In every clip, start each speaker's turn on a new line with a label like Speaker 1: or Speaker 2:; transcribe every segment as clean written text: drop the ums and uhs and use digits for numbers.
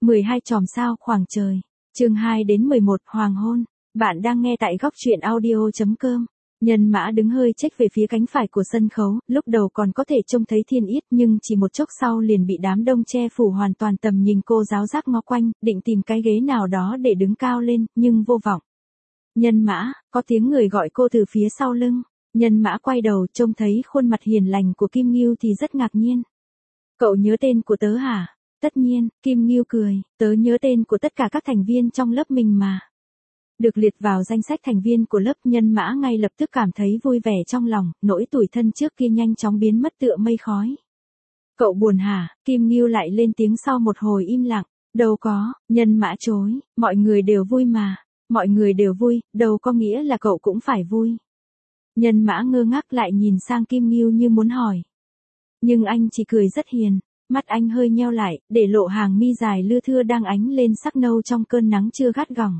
Speaker 1: 12 chòm sao khoảng trời. Chương 2 đến 11 hoàng hôn. Bạn đang nghe tại góc truyện audio.com. Nhân Mã đứng hơi chếch về phía cánh phải của sân khấu, lúc đầu còn có thể trông thấy Thiên Yết nhưng chỉ một chốc sau liền bị đám đông che phủ hoàn toàn tầm nhìn. Cô giáo giác ngó quanh, định tìm cái ghế nào đó để đứng cao lên, nhưng vô vọng. Nhân Mã, có tiếng người gọi cô từ phía sau lưng. Nhân Mã quay đầu trông thấy khuôn mặt hiền lành của Kim Ngưu thì rất ngạc nhiên. Cậu nhớ tên của tớ hả? Tất nhiên, Kim Ngưu cười, tớ nhớ tên của tất cả các thành viên trong lớp mình mà. Được liệt vào danh sách thành viên của lớp, Nhân Mã ngay lập tức cảm thấy vui vẻ trong lòng, nỗi tủi thân trước kia nhanh chóng biến mất tựa mây khói. Cậu buồn hả? Kim Ngưu lại lên tiếng sau một hồi im lặng. Đâu có, Nhân Mã chối, mọi người đều vui mà. Mọi người đều vui, đâu có nghĩa là cậu cũng phải vui. Nhân Mã ngơ ngác lại nhìn sang Kim Ngưu như muốn hỏi. Nhưng anh chỉ cười rất hiền, mắt anh hơi nheo lại, để lộ hàng mi dài lưa thưa đang ánh lên sắc nâu trong cơn nắng chưa gắt gỏng.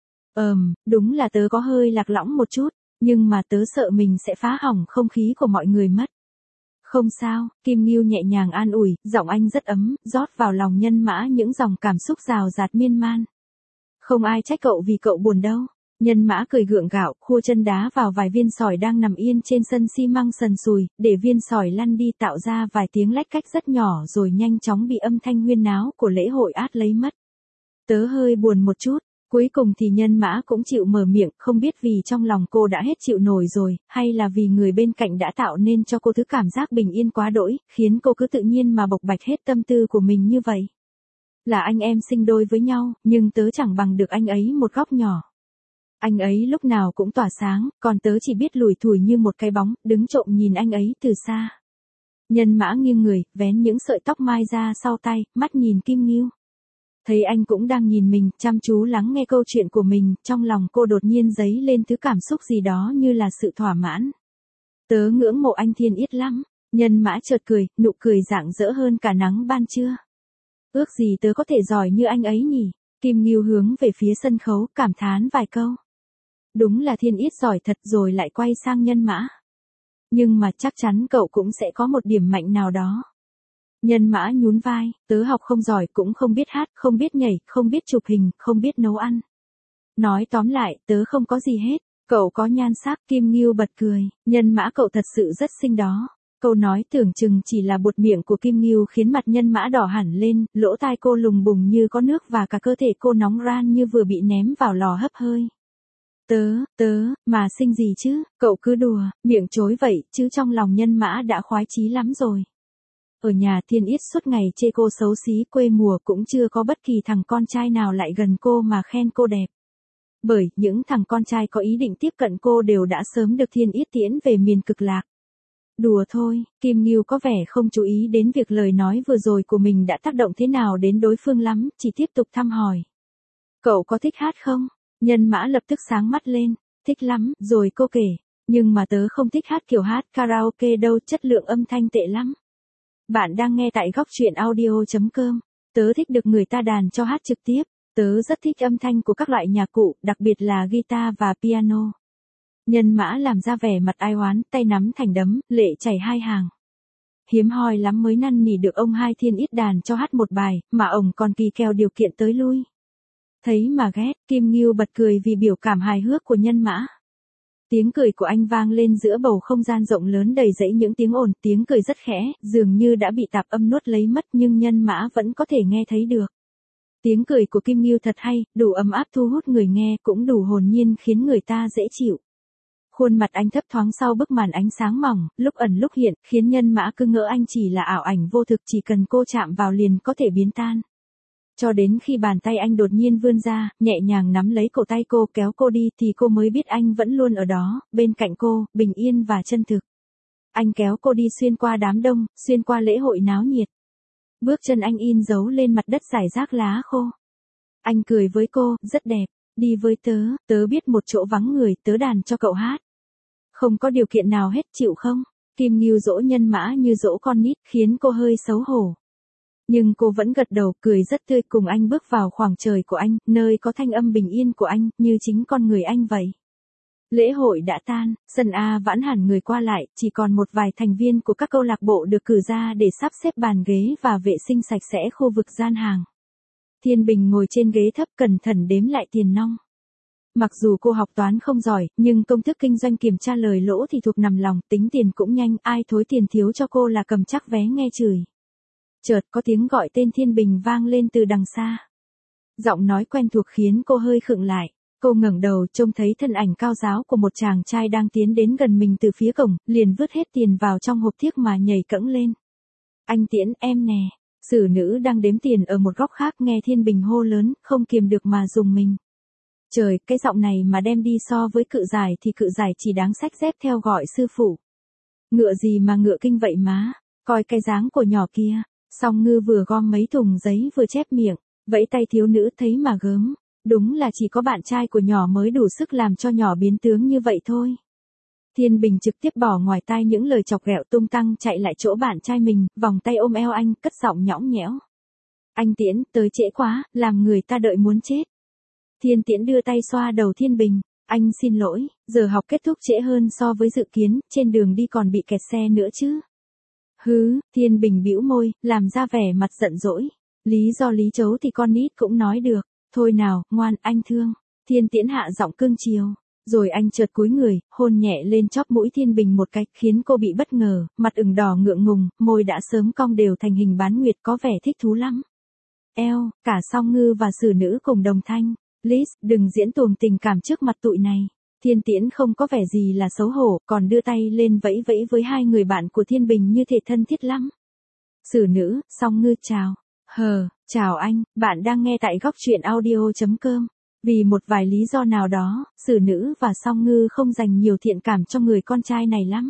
Speaker 1: Đúng là tớ có hơi lạc lõng một chút, nhưng mà tớ sợ mình sẽ phá hỏng không khí của mọi người mất. Không sao, Kim Ngưu nhẹ nhàng an ủi, giọng anh rất ấm, rót vào lòng Nhân Mã những dòng cảm xúc rào rạt miên man. Không ai trách cậu vì cậu buồn đâu. Nhân Mã cười gượng gạo, khua chân đá vào vài viên sỏi đang nằm yên trên sân xi măng sần sùi, để viên sỏi lăn đi tạo ra vài tiếng lách cách rất nhỏ rồi nhanh chóng bị âm thanh huyên náo của lễ hội át lấy mất. Tớ hơi buồn một chút. Cuối cùng thì Nhân Mã cũng chịu mở miệng, không biết vì trong lòng cô đã hết chịu nổi rồi, hay là vì người bên cạnh đã tạo nên cho cô thứ cảm giác bình yên quá đỗi, khiến cô cứ tự nhiên mà bộc bạch hết tâm tư của mình như vậy. Là anh em sinh đôi với nhau, nhưng tớ chẳng bằng được anh ấy một góc nhỏ. Anh ấy lúc nào cũng tỏa sáng, còn tớ chỉ biết lủi thủi như một cái bóng, đứng trộm nhìn anh ấy từ xa. Nhân Mã nghiêng người, vén những sợi tóc mai ra sau tay, mắt nhìn Kim Ngưu. Thấy anh cũng đang nhìn mình, chăm chú lắng nghe câu chuyện của mình, trong lòng cô đột nhiên dấy lên thứ cảm xúc gì đó như là sự thỏa mãn. Tớ ngưỡng mộ anh Thiên Yết lắm. Nhân Mã chợt cười, nụ cười rạng rỡ hơn cả nắng ban trưa. Ước gì tớ có thể giỏi như anh ấy nhỉ? Kim Ngưu hướng về phía sân khấu, cảm thán vài câu. Đúng là Thiên Yết giỏi thật, rồi lại quay sang Nhân Mã. Nhưng mà chắc chắn cậu cũng sẽ có một điểm mạnh nào đó. Nhân Mã nhún vai, tớ học không giỏi, cũng không biết hát, không biết nhảy, không biết chụp hình, không biết nấu ăn. Nói tóm lại, tớ không có gì hết. Cậu có nhan sắc. Kim Ngưu bật cười, Nhân Mã cậu thật sự rất xinh đó. Câu nói tưởng chừng chỉ là buột miệng của Kim Ngưu khiến mặt Nhân Mã đỏ hẳn lên, lỗ tai cô lùng bùng như có nước và cả cơ thể cô nóng ran như vừa bị ném vào lò hấp hơi. Mà xinh gì chứ, cậu cứ đùa, miệng chối vậy, chứ trong lòng Nhân Mã đã khoái chí lắm rồi. Ở nhà Thiên Yết suốt ngày chê cô xấu xí, quê mùa cũng chưa có bất kỳ thằng con trai nào lại gần cô mà khen cô đẹp. Bởi những thằng con trai có ý định tiếp cận cô đều đã sớm được Thiên Yết tiễn về miền cực lạc. Đùa thôi, Kim Ngưu có vẻ không chú ý đến việc lời nói vừa rồi của mình đã tác động thế nào đến đối phương lắm, chỉ tiếp tục thăm hỏi. Cậu có thích hát không? Nhân Mã lập tức sáng mắt lên, thích lắm, rồi cô kể, nhưng mà tớ không thích hát kiểu hát karaoke đâu, chất lượng âm thanh tệ lắm. Bạn đang nghe tại góc truyện audio.com. Tớ thích được người ta đàn cho hát trực tiếp. Tớ rất thích âm thanh của các loại nhạc cụ, đặc biệt là guitar và piano. Nhân Mã làm ra vẻ mặt ai oán, tay nắm thành đấm, lệ chảy hai hàng. Hiếm hoi lắm mới năn nỉ được ông Hai Thiên Yết đàn cho hát một bài, mà ông còn kỳ kèo điều kiện tới lui. Thấy mà ghét, Kim Ngưu bật cười vì biểu cảm hài hước của Nhân Mã. Tiếng cười của anh vang lên giữa bầu không gian rộng lớn đầy rẫy những tiếng ồn, tiếng cười rất khẽ, dường như đã bị tạp âm nuốt lấy mất nhưng Nhân Mã vẫn có thể nghe thấy được. Tiếng cười của Kim Ngưu thật hay, đủ ấm áp thu hút người nghe, cũng đủ hồn nhiên khiến người ta dễ chịu. Khuôn mặt anh thấp thoáng sau bức màn ánh sáng mỏng, lúc ẩn lúc hiện, khiến Nhân Mã cứ ngỡ anh chỉ là ảo ảnh vô thực, chỉ cần cô chạm vào liền có thể biến tan. Cho đến khi bàn tay anh đột nhiên vươn ra, nhẹ nhàng nắm lấy cổ tay cô kéo cô đi thì cô mới biết anh vẫn luôn ở đó, bên cạnh cô, bình yên và chân thực. Anh kéo cô đi xuyên qua đám đông, xuyên qua lễ hội náo nhiệt. Bước chân anh in dấu lên mặt đất rải rác lá khô. Anh cười với cô, rất đẹp, đi với tớ biết một chỗ vắng người, tớ đàn cho cậu hát. Không có điều kiện nào hết, chịu không? Kim Ngưu dỗ Nhân Mã như dỗ con nít, khiến cô hơi xấu hổ. Nhưng cô vẫn gật đầu, cười rất tươi, cùng anh bước vào khoảng trời của anh, nơi có thanh âm bình yên của anh, như chính con người anh vậy. Lễ hội đã tan, sân A vãn hẳn người qua lại, chỉ còn một vài thành viên của các câu lạc bộ được cử ra để sắp xếp bàn ghế và vệ sinh sạch sẽ khu vực gian hàng. Thiên Bình ngồi trên ghế thấp cẩn thận đếm lại tiền nong. Mặc dù cô học toán không giỏi, nhưng công thức kinh doanh kiểm tra lời lỗ thì thuộc nằm lòng, tính tiền cũng nhanh, ai thối tiền thiếu cho cô là cầm chắc vé nghe chửi. Chợt có tiếng gọi tên Thiên Bình vang lên từ đằng xa. Giọng nói quen thuộc khiến cô hơi khựng lại. Cô ngẩng đầu trông thấy thân ảnh cao ráo của một chàng trai đang tiến đến gần mình từ phía cổng, liền vứt hết tiền vào trong hộp thiếc mà nhảy cẫng lên. Anh Tiễn, em nè. Xử nữ đang đếm tiền ở một góc khác nghe Thiên Bình hô lớn, không kiềm được mà rùng mình. Trời, cái giọng này mà đem đi so với cự giải thì cự giải chỉ đáng xách dép theo gọi sư phụ. Ngựa gì mà ngựa kinh vậy má, coi cái dáng của nhỏ kia. Song Ngư vừa gom mấy thùng giấy vừa chép miệng, vẫy tay thiếu nữ thấy mà gớm. Đúng là chỉ có bạn trai của nhỏ mới đủ sức làm cho nhỏ biến tướng như vậy thôi. Thiên Bình trực tiếp bỏ ngoài tai những lời chọc ghẹo tung tăng chạy lại chỗ bạn trai mình, vòng tay ôm eo anh, cất giọng nhõng nhẽo. Anh Tiễn, tới trễ quá, làm người ta đợi muốn chết. Thiên Tiễn đưa tay xoa đầu Thiên Bình. Anh xin lỗi, giờ học kết thúc trễ hơn so với dự kiến, trên đường đi còn bị kẹt xe nữa chứ. Hứ, Thiên Bình bĩu môi, làm ra vẻ mặt giận dỗi. Lý do lý chấu thì con nít cũng nói được. Thôi nào, ngoan, anh thương. Thiên Tiễn hạ giọng cương chiều. Rồi anh chợt cúi người, hôn nhẹ lên chóp mũi Thiên Bình một cách khiến cô bị bất ngờ, mặt ửng đỏ ngượng ngùng, môi đã sớm cong đều thành hình bán nguyệt có vẻ thích thú lắm. Eo, cả Song Ngư và xử nữ cùng đồng thanh. Liz, đừng diễn tuồng tình cảm trước mặt tụi này. Thiên Tiễn không có vẻ gì là xấu hổ, còn đưa tay lên vẫy vẫy với hai người bạn của Thiên Bình như thể thân thiết lắm. Xử nữ, Song Ngư chào. Chào anh, bạn đang nghe tại góc truyện audio.com. Vì một vài lý do nào đó, xử nữ và Song Ngư không dành nhiều thiện cảm cho người con trai này lắm.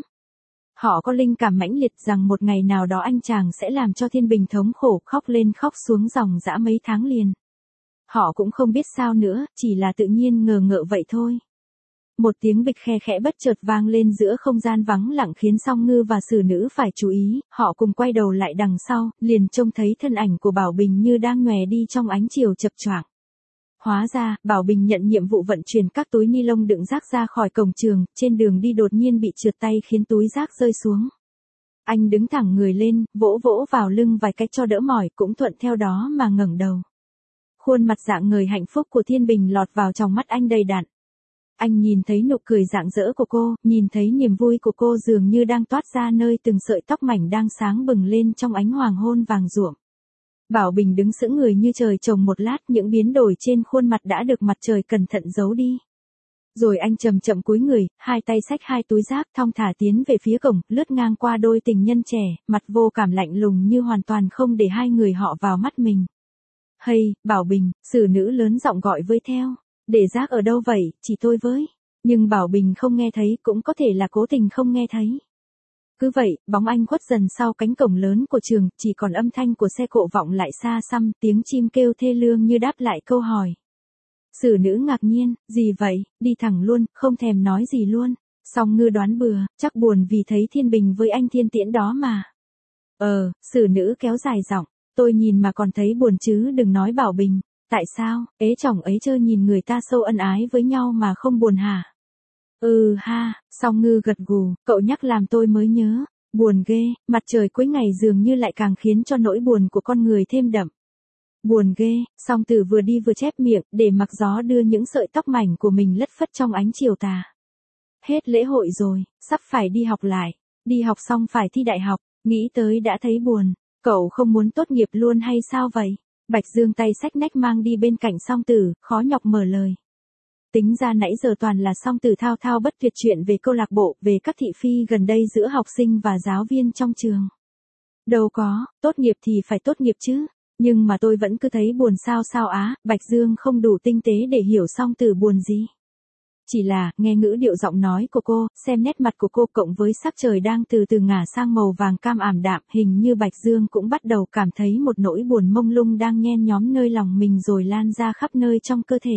Speaker 1: Họ có linh cảm mãnh liệt rằng một ngày nào đó anh chàng sẽ làm cho Thiên Bình thống khổ khóc lên khóc xuống dòng dã mấy tháng liền. Họ cũng không biết sao nữa, chỉ là tự nhiên ngờ ngợ vậy thôi. Một tiếng bịch khe khẽ bất chợt vang lên giữa không gian vắng lặng khiến Song Ngư và xử nữ phải chú ý, họ cùng quay đầu lại đằng sau, liền trông thấy thân ảnh của Bảo Bình như đang nhòe đi trong ánh chiều chập choạng. Hóa ra, Bảo Bình nhận nhiệm vụ vận chuyển các túi ni lông đựng rác ra khỏi cổng trường, trên đường đi đột nhiên bị trượt tay khiến túi rác rơi xuống. Anh đứng thẳng người lên, vỗ vỗ vào lưng vài cái cho đỡ mỏi, cũng thuận theo đó mà ngẩng đầu. Khuôn mặt rạng ngời hạnh phúc của Thiên Bình lọt vào trong mắt anh đầy đặn. Anh nhìn thấy nụ cười rạng rỡ của cô, nhìn thấy niềm vui của cô dường như đang toát ra nơi từng sợi tóc mảnh đang sáng bừng lên trong ánh hoàng hôn vàng ruộm. Bảo Bình đứng sững người như trời trồng một lát, những biến đổi trên khuôn mặt đã được mặt trời cẩn thận giấu đi. Rồi anh chậm chậm cúi người, hai tay xách hai túi rác thong thả tiến về phía cổng, lướt ngang qua đôi tình nhân trẻ, mặt vô cảm lạnh lùng như hoàn toàn không để hai người họ vào mắt mình. Hay, Bảo Bình, xử nữ lớn giọng gọi với theo. Để rác ở đâu vậy, chỉ tôi với. Nhưng Bảo Bình không nghe thấy, cũng có thể là cố tình không nghe thấy. Cứ vậy, bóng anh khuất dần sau cánh cổng lớn của trường, chỉ còn âm thanh của xe cộ vọng lại xa xăm, tiếng chim kêu thê lương như đáp lại câu hỏi. Xử nữ ngạc nhiên, gì vậy, đi thẳng luôn, không thèm nói gì luôn. Song Ngư đoán bừa, chắc buồn vì thấy Thiên Bình với anh Thiên Tiễn đó mà. Xử nữ kéo dài giọng, tôi nhìn mà còn thấy buồn chứ đừng nói Bảo Bình. Tại sao, ế chồng ấy trơ nhìn người ta sâu ân ái với nhau mà không buồn hả? Ha, Song Ngư gật gù, cậu nhắc làm tôi mới nhớ. Buồn ghê, mặt trời cuối ngày dường như lại càng khiến cho nỗi buồn của con người thêm đậm. Buồn ghê, Song Tử vừa đi vừa chép miệng, để mặc gió đưa những sợi tóc mảnh của mình lất phất trong ánh chiều tà. Hết lễ hội rồi, sắp phải đi học lại. Đi học xong phải thi đại học, nghĩ tới đã thấy buồn. Cậu không muốn tốt nghiệp luôn hay sao vậy? Bạch Dương tay xách nách mang đi bên cạnh Song Tử, khó nhọc mở lời. Tính ra nãy giờ toàn là Song Tử thao thao bất tuyệt chuyện về câu lạc bộ, về các thị phi gần đây giữa học sinh và giáo viên trong trường. Đâu có, tốt nghiệp thì phải tốt nghiệp chứ. Nhưng mà tôi vẫn cứ thấy buồn sao á, Bạch Dương không đủ tinh tế để hiểu Song Tử buồn gì. Chỉ là, nghe ngữ điệu giọng nói của cô, xem nét mặt của cô cộng với sắc trời đang từ từ ngả sang màu vàng cam ảm đạm, hình như Bạch Dương cũng bắt đầu cảm thấy một nỗi buồn mông lung đang nhen nhóm nơi lòng mình rồi lan ra khắp nơi trong cơ thể.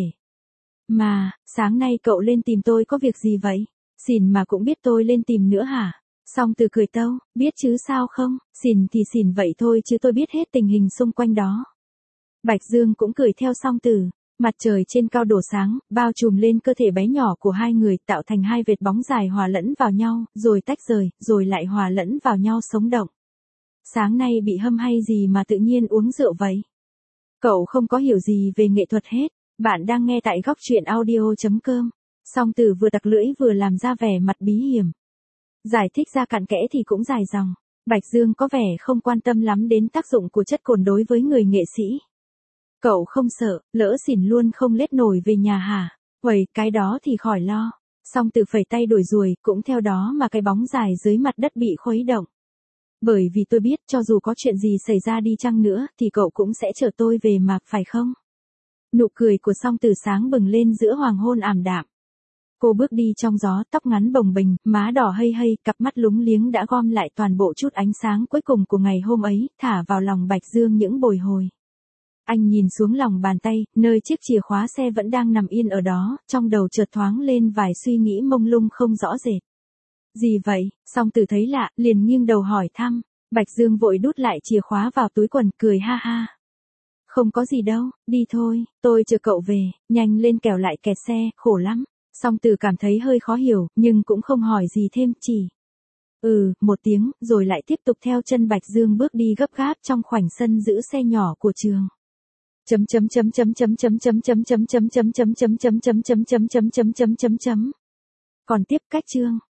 Speaker 1: Mà, sáng nay cậu lên tìm tôi có việc gì vậy? Xỉn mà cũng biết tôi lên tìm nữa hả? Song Tử cười tâu, biết chứ sao không, xỉn thì xỉn vậy thôi chứ tôi biết hết tình hình xung quanh đó. Bạch Dương cũng cười theo Song Tử. Mặt trời trên cao đổ sáng, bao trùm lên cơ thể bé nhỏ của hai người, tạo thành hai vệt bóng dài hòa lẫn vào nhau, rồi tách rời, rồi lại hòa lẫn vào nhau sống động. Sáng nay bị hâm hay gì mà tự nhiên uống rượu vậy? Cậu không có hiểu gì về nghệ thuật hết. Bạn đang nghe tại góc truyện audio.com. Song Tử vừa tặc lưỡi vừa làm ra vẻ mặt bí hiểm. Giải thích ra cặn kẽ thì cũng dài dòng. Bạch Dương có vẻ không quan tâm lắm đến tác dụng của chất cồn đối với người nghệ sĩ. Cậu không sợ, lỡ xỉn luôn không lết nổi về nhà hả? Uầy, cái đó thì khỏi lo. Song Tử phẩy tay đuổi ruồi, cũng theo đó mà cái bóng dài dưới mặt đất bị khuấy động. Bởi vì tôi biết cho dù có chuyện gì xảy ra đi chăng nữa thì cậu cũng sẽ chở tôi về mà, phải không? Nụ cười của Song Tử sáng bừng lên giữa hoàng hôn ảm đạm. Cô bước đi trong gió, tóc ngắn bồng bềnh, má đỏ hây hây, cặp mắt lúng liếng đã gom lại toàn bộ chút ánh sáng cuối cùng của ngày hôm ấy, thả vào lòng Bạch Dương những bồi hồi. Anh nhìn xuống lòng bàn tay, nơi chiếc chìa khóa xe vẫn đang nằm yên ở đó, trong đầu chợt thoáng lên vài suy nghĩ mông lung không rõ rệt. Gì vậy? Song Tử thấy lạ, liền nghiêng đầu hỏi thăm. Bạch Dương vội đút lại chìa khóa vào túi quần, cười ha ha. Không có gì đâu, đi thôi, tôi chờ cậu về, nhanh lên kẻo lại kẹt xe, khổ lắm. Song Tử cảm thấy hơi khó hiểu, nhưng cũng không hỏi gì thêm, chỉ một tiếng, rồi lại tiếp tục theo chân Bạch Dương bước đi gấp gáp trong khoảnh sân giữ xe nhỏ của trường. Còn tiếp cách chương